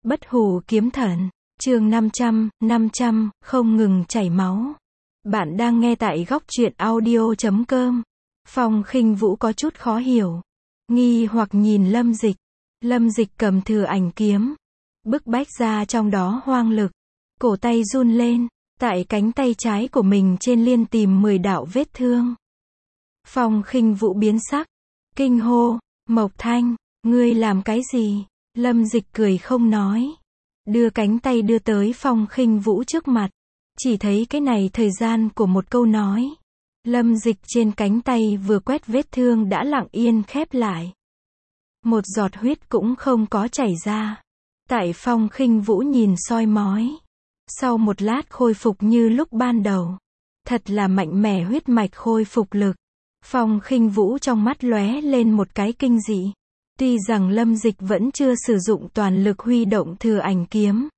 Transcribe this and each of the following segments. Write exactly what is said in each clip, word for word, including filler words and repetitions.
Bất hủ kiếm thần, chương năm trăm, năm trăm, không ngừng chảy máu. Bạn đang nghe tại góc truyện audio chấm com. Phong Khinh Vũ có chút khó hiểu, nghi hoặc nhìn Lâm Dịch. Lâm Dịch cầm thừa ảnh kiếm, bức bách ra trong đó hoang lực, cổ tay run lên, tại cánh tay trái của mình trên liên tìm mười đạo vết thương. Phong Khinh Vũ biến sắc, kinh hô, Mộc Thanh, ngươi làm cái gì? Lâm Dịch cười không nói, đưa cánh tay đưa tới Phong Khinh Vũ trước mặt, chỉ thấy cái này thời gian của một câu nói. Lâm Dịch trên cánh tay vừa quét vết thương đã lặng yên khép lại. Một giọt huyết cũng không có chảy ra. Tại Phong Khinh Vũ nhìn soi mói, sau một lát khôi phục như lúc ban đầu. Thật là mạnh mẽ, huyết mạch khôi phục lực. Phong Khinh Vũ trong mắt lóe lên một cái kinh dị. Tuy rằng Lâm Dịch vẫn chưa sử dụng toàn lực huy động thừa ảnh kiếm,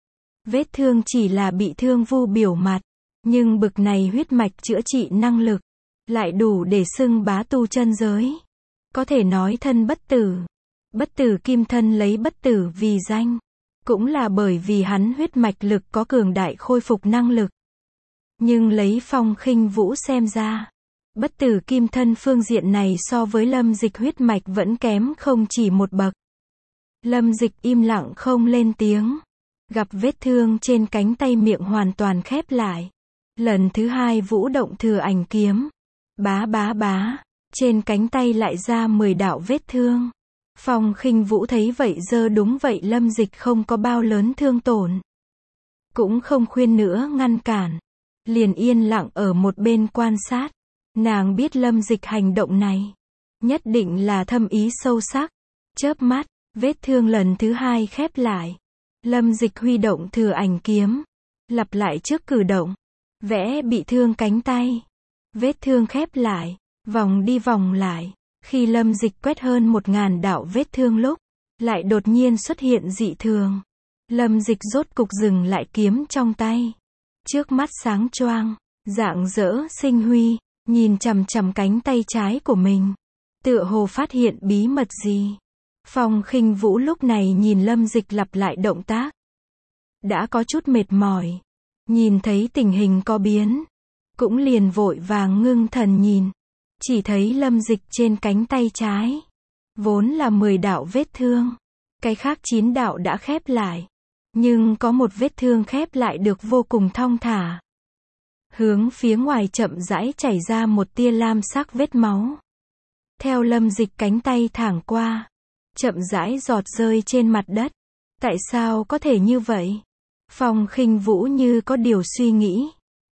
vết thương chỉ là bị thương vu biểu mặt, nhưng bực này huyết mạch chữa trị năng lực lại đủ để xưng bá tu chân giới. Có thể nói thân bất tử. Bất tử kim thân lấy bất tử vì danh, cũng là bởi vì hắn huyết mạch lực có cường đại khôi phục năng lực. Nhưng lấy Phong Khinh Vũ xem ra, bất tử kim thân phương diện này so với Lâm Dịch huyết mạch vẫn kém không chỉ một bậc. Lâm Dịch im lặng không lên tiếng, gặp vết thương trên cánh tay miệng hoàn toàn khép lại. Lần thứ hai vũ động thừa ảnh kiếm, bá bá bá, trên cánh tay lại ra mười đạo vết thương. Phong Khinh Vũ thấy vậy giơ đúng vậy, Lâm Dịch không có bao lớn thương tổn, cũng không khuyên nữa ngăn cản, liền yên lặng ở một bên quan sát. Nàng biết Lâm Dịch hành động này nhất định là thâm ý sâu sắc. Chớp mắt, vết thương lần thứ hai khép lại. Lâm Dịch huy động thừa ảnh kiếm, lặp lại trước cử động, vẽ bị thương cánh tay. Vết thương khép lại, vòng đi vòng lại. Khi Lâm Dịch quét hơn một ngàn đạo vết thương lúc, lại đột nhiên xuất hiện dị thường. Lâm Dịch rốt cục dừng lại kiếm trong tay. Trước mắt sáng choang, rạng rỡ sinh huy, nhìn chằm chằm cánh tay trái của mình, tựa hồ phát hiện bí mật gì. Phong Khinh Vũ lúc này nhìn Lâm Dịch lặp lại động tác, đã có chút mệt mỏi. Nhìn thấy tình hình có biến, cũng liền vội vàng ngưng thần nhìn. Chỉ thấy Lâm Dịch trên cánh tay trái, vốn là mười đạo vết thương, cái khác chín đạo đã khép lại. Nhưng có một vết thương khép lại được vô cùng thong thả. Hướng phía ngoài chậm rãi chảy ra một tia lam sắc vết máu. Theo Lâm Dịch cánh tay thẳng qua, chậm rãi giọt rơi trên mặt đất. Tại sao có thể như vậy? Phong Khinh Vũ như có điều suy nghĩ.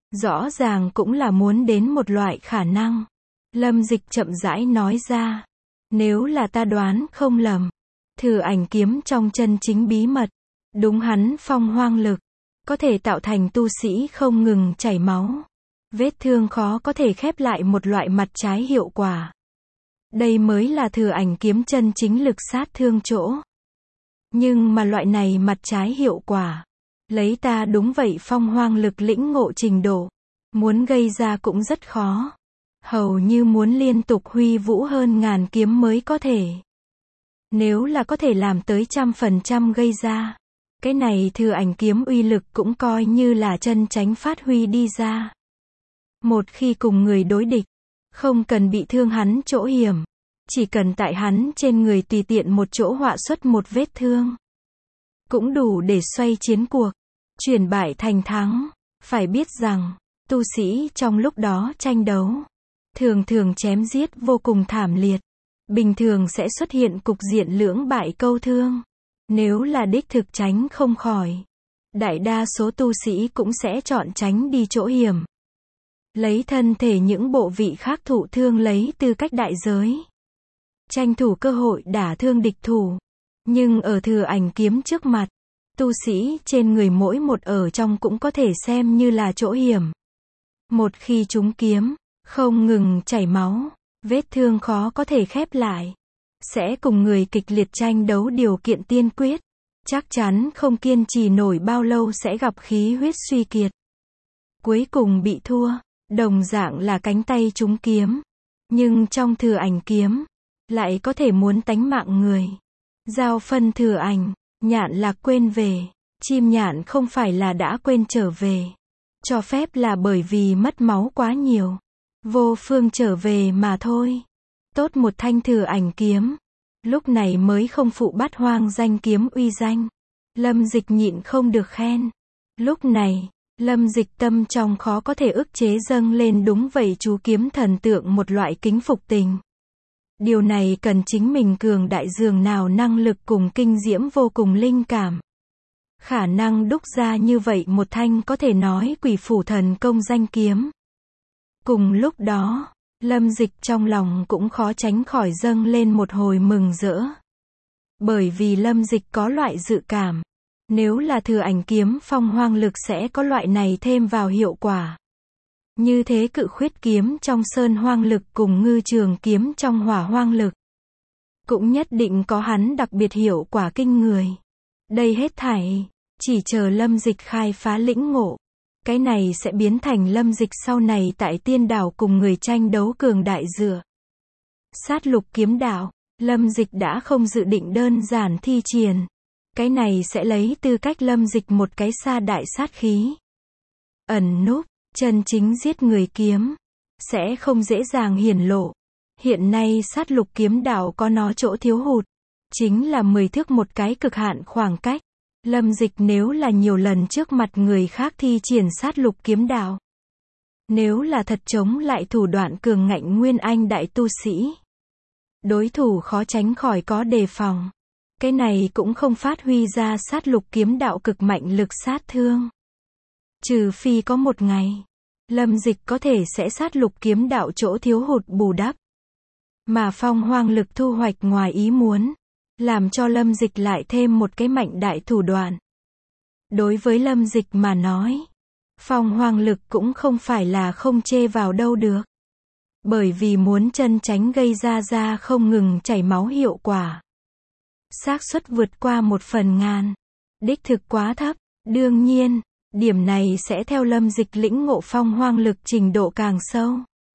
Rõ ràng cũng là muốn đến một loại khả năng. Lâm Dịch chậm rãi nói ra, nếu là ta đoán không lầm, thừa ảnh kiếm trong chân chính bí mật, đúng hắn phong hoang lực, có thể tạo thành tu sĩ không ngừng chảy máu, vết thương khó có thể khép lại một loại mặt trái hiệu quả. Đây mới là thừa ảnh kiếm chân chính lực sát thương chỗ. Nhưng mà loại này mặt trái hiệu quả, lấy ta đúng vậy phong hoang lực lĩnh ngộ trình độ, muốn gây ra cũng rất khó. Hầu như muốn liên tục huy vũ hơn ngàn kiếm mới có thể. Nếu là có thể làm tới trăm phần trăm gây ra, cái này thừa ảnh kiếm uy lực cũng coi như là chân chánh phát huy đi ra. Một khi cùng người đối địch, không cần bị thương hắn chỗ hiểm, chỉ cần tại hắn trên người tùy tiện một chỗ họa xuất một vết thương, cũng đủ để xoay chiến cuộc, chuyển bại thành thắng. Phải biết rằng, tu sĩ trong lúc đó tranh đấu, thường thường chém giết vô cùng thảm liệt, bình thường sẽ xuất hiện cục diện lưỡng bại câu thương. Nếu là đích thực tránh không khỏi, đại đa số tu sĩ cũng sẽ chọn tránh đi chỗ hiểm, lấy thân thể những bộ vị khác thụ thương lấy tư cách đại giới, tranh thủ cơ hội đả thương địch thủ. Nhưng ở thừa ảnh kiếm trước mặt, tu sĩ trên người mỗi một ở trong cũng có thể xem như là chỗ hiểm. Một khi trúng kiếm, không ngừng chảy máu, vết thương khó có thể khép lại, sẽ cùng người kịch liệt tranh đấu điều kiện tiên quyết, chắc chắn không kiên trì nổi bao lâu sẽ gặp khí huyết suy kiệt, cuối cùng bị thua. Đồng dạng là cánh tay trúng kiếm, nhưng trong thừa ảnh kiếm lại có thể muốn tánh mạng người. Giao phân thừa ảnh, Nhạn lạc quên về. Chim nhạn không phải là đã quên trở về. Cho phép là bởi vì mất máu quá nhiều. Vô phương trở về mà thôi. Tốt một thanh thừa ảnh kiếm. Lúc này mới không phụ bát hoang danh kiếm uy danh. Lâm Dịch nhịn không được khen. Lúc này, Lâm Dịch tâm trong khó có thể ức chế dâng lên, đúng vậy, chú kiếm thần tượng một loại kính phục tình. Điều này cần chính mình cường đại dường nào năng lực cùng kinh diễm vô cùng linh cảm. Khả năng đúc ra như vậy một thanh có thể nói quỷ phủ thần công danh kiếm. Cùng lúc đó, Lâm Dịch trong lòng cũng khó tránh khỏi dâng lên một hồi mừng rỡ. Bởi vì Lâm Dịch có loại dự cảm. Nếu là thừa ảnh kiếm phong hoang lực sẽ có loại này thêm vào hiệu quả. Như thế cự khuyết kiếm trong sơn hoang lực cùng ngư trường kiếm trong hỏa hoang lực. Cũng nhất định có hắn đặc biệt hiệu quả kinh người. Đây hết thảy, chỉ chờ Lâm Dịch khai phá lĩnh ngộ. Cái này sẽ biến thành Lâm Dịch sau này tại tiên đảo cùng người tranh đấu cường đại dựa. Sát lục kiếm đạo, Lâm Dịch đã không dự định đơn giản thi triển. Cái này sẽ lấy tư cách Lâm Dịch một cái sa đại sát khí. Ẩn núp, chân chính giết người kiếm, sẽ không dễ dàng hiển lộ. Hiện nay sát lục kiếm đạo có nó chỗ thiếu hụt. Chính là mười thước một cái cực hạn khoảng cách. Lâm Dịch nếu là nhiều lần trước mặt người khác thi triển sát lục kiếm đạo. Nếu là thật chống lại thủ đoạn cường ngạnh nguyên anh đại tu sĩ. Đối thủ khó tránh khỏi có đề phòng. Cái này cũng không phát huy ra sát lục kiếm đạo cực mạnh lực sát thương. Trừ phi có một ngày, Lâm Dịch có thể sẽ sát lục kiếm đạo chỗ thiếu hụt bù đắp. Mà phong hoang lực thu hoạch ngoài ý muốn. Làm cho Lâm Dịch lại thêm một cái mạnh đại thủ đoạn. Đối với Lâm Dịch mà nói, phong hoang lực cũng không phải là không chê vào đâu được. Bởi vì muốn chân tránh gây ra ra không ngừng chảy máu hiệu quả. Xác suất vượt qua một phần ngàn. Đích thực quá thấp. Đương nhiên, điểm này sẽ theo Lâm Dịch lĩnh ngộ phong hoang lực trình độ càng sâu.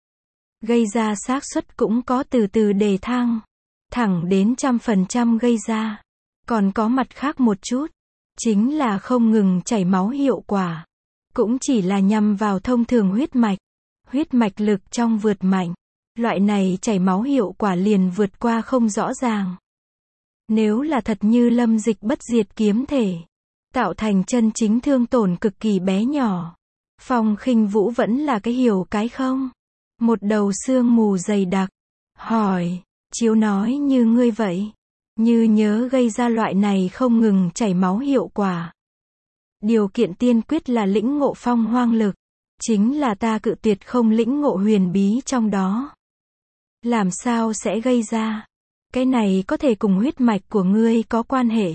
Gây ra xác suất cũng có từ từ đề thăng. Thẳng đến trăm phần trăm gây ra. Còn có mặt khác một chút. Chính là không ngừng chảy máu hiệu quả. Cũng chỉ là nhằm vào thông thường huyết mạch. Huyết mạch lực trong vượt mạnh. Loại này chảy máu hiệu quả liền vượt qua không rõ ràng. Nếu là thật như Lâm Dịch bất diệt kiếm thể. Tạo thành chân chính thương tổn cực kỳ bé nhỏ. Phong Khinh Vũ vẫn là cái hiểu cái không. Một đầu sương mù dày đặc. Hỏi. Chiếu nói như ngươi vậy. Như nhớ gây ra loại này không ngừng chảy máu hiệu quả. Điều kiện tiên quyết là lĩnh ngộ phong hoang lực. Chính là ta cự tuyệt không lĩnh ngộ huyền bí trong đó. Làm sao sẽ gây ra? Cái này có thể cùng huyết mạch của ngươi có quan hệ.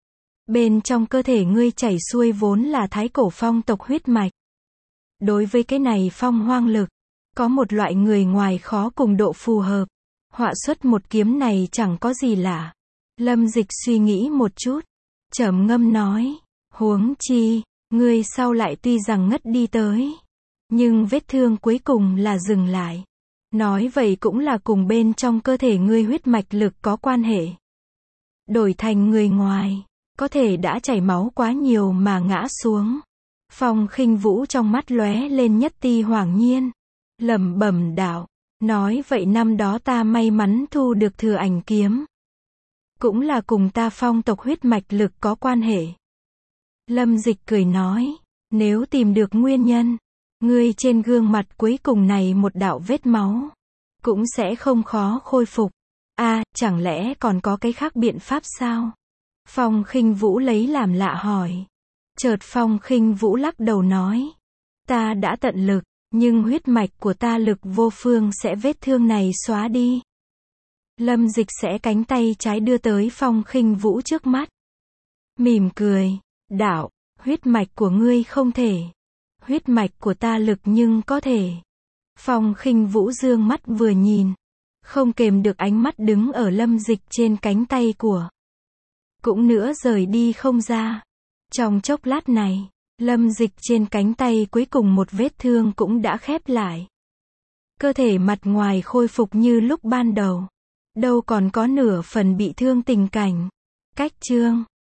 Bên trong cơ thể ngươi chảy xuôi vốn là thái cổ phong tộc huyết mạch. Đối với cái này phong hoang lực, có một loại người ngoài khó cùng độ phù hợp. Họa xuất một kiếm này chẳng có gì lạ. Lâm Dịch suy nghĩ một chút. Trầm ngâm nói. Huống chi, ngươi sau lại tuy rằng ngất đi tới. Nhưng vết thương cuối cùng là dừng lại. Nói vậy cũng là cùng bên trong cơ thể ngươi huyết mạch lực có quan hệ. Đổi thành người ngoài, có thể đã chảy máu quá nhiều mà ngã xuống. Phong Khinh Vũ trong mắt lóe lên nhất ti hoảng nhiên. Lẩm bẩm đạo. Nói vậy năm đó ta may mắn thu được thừa ảnh kiếm. Cũng là cùng ta phong tộc huyết mạch lực có quan hệ. Lâm Dịch cười nói. Nếu tìm được nguyên nhân, ngươi trên gương mặt cuối cùng này một đạo vết máu, cũng sẽ không khó khôi phục. A, à, chẳng lẽ còn có cái khác biện pháp sao? Phong Khinh Vũ lấy làm lạ hỏi. Chợt Phong Khinh Vũ lắc đầu nói. Ta đã tận lực. Nhưng huyết mạch của ta lực vô phương sẽ vết thương này xóa đi. Lâm Dịch sẽ cánh tay trái đưa tới Phong Khinh Vũ trước mắt. Mỉm cười. Đạo, huyết mạch của ngươi không thể. Huyết mạch của ta lực nhưng có thể. Phong Khinh Vũ dương mắt vừa nhìn. Không kềm được ánh mắt đứng ở Lâm Dịch trên cánh tay của. Cũng nữa rời đi không ra. Trong chốc lát này. Lâm Dịch trên cánh tay cuối cùng một vết thương cũng đã khép lại. Cơ thể mặt ngoài khôi phục như lúc ban đầu. Đâu còn có nửa phần bị thương tình cảnh. Cách chương